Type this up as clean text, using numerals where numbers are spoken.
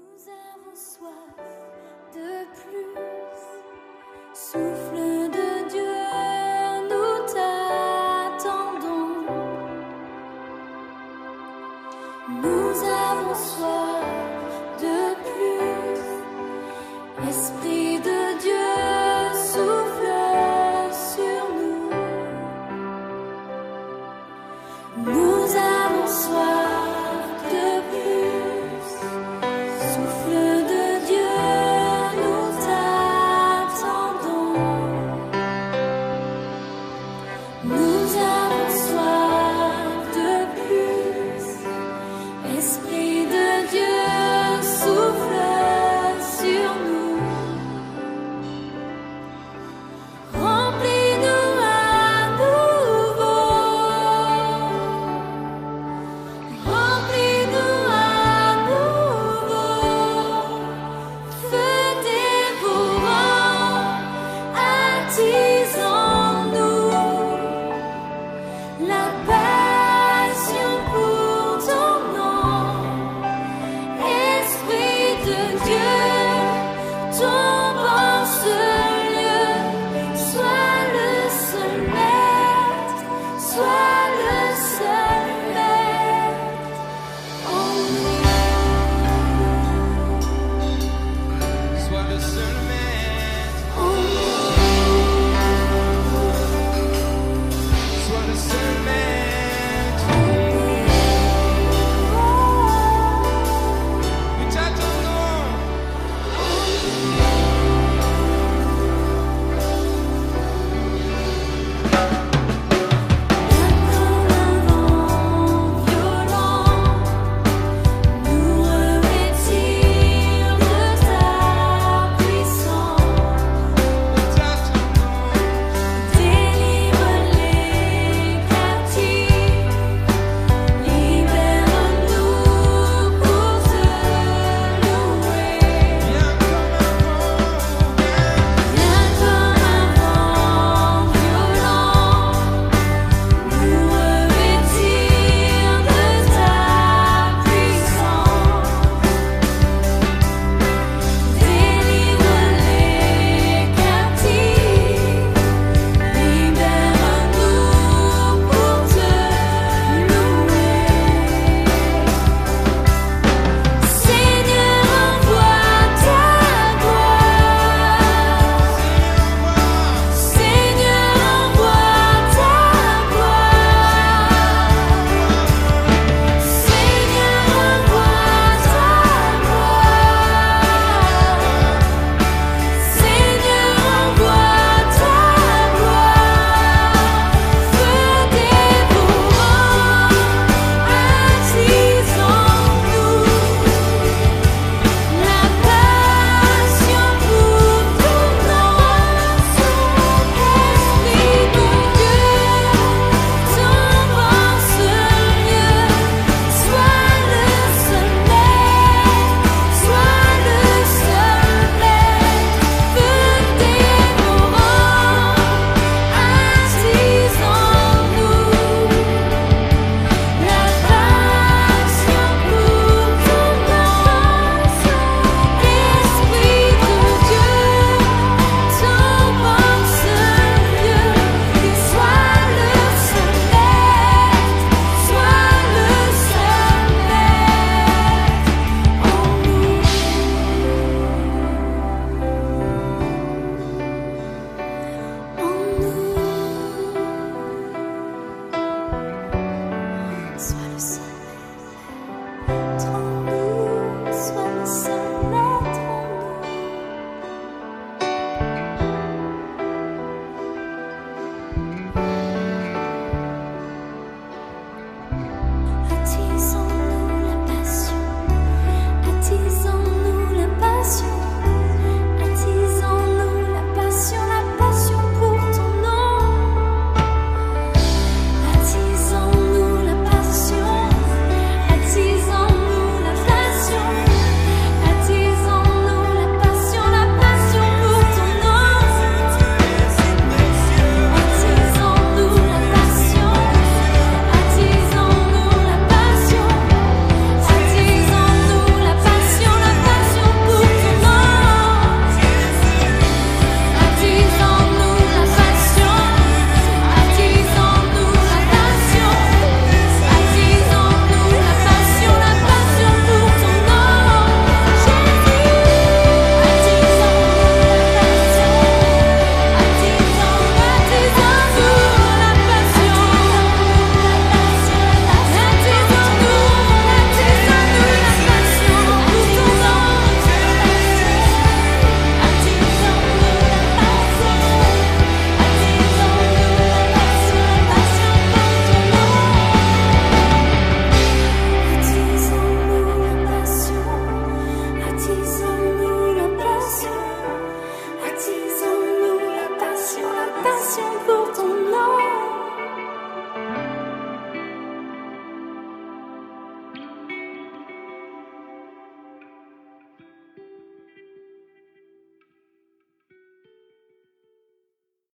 Nous avons soif de plus, souffle de Dieu, nous t'attendons. Nous avons soif de plus, Esprit de Dieu, souffle sur nous. Nous avons soif de plus, souffle de Dieu, nous t'attendons. Nous avons soif de plus, Esprit de Dieu, souffle sur nous. Remplis-nous à nouveau. Remplis-nous à nouveau. Feu dévorant, attisons-nous. La passion pour ton nom. Esprit de Dieu, tombe en ce lieu. Sois le seul maître, sois le seul maître en Sois le seul maître, nous. sois le seul maître. Nous t'attendons. Comme un vent violent, nous revêtir de ta puissance. Nous t'attendons. Délivre les captifs, libère-nous pour te louer. Viens comme un vent, Viens comme un vent violent, nous revêtir de ta puissance. Délivre les captifs, libère-nous pour te louer. Seigneur, envoie ta gloire. Seigneur, envoie ta gloire. Seigneur, envoie ta gloire. Seigneur, envoie ta gloire. Feu dévorant, attisons-nous. La passion pour ton nom. Esprit de Dieu, tombe en ce lieu. Sois le seul maître, sois le seul maître. Feu dévorant, attisons-nous. La passion pour ton nom. Esprit de Dieu, tombe en ce lieu. Et sois le seul maître, sois le seul maître en nous. Sois le seul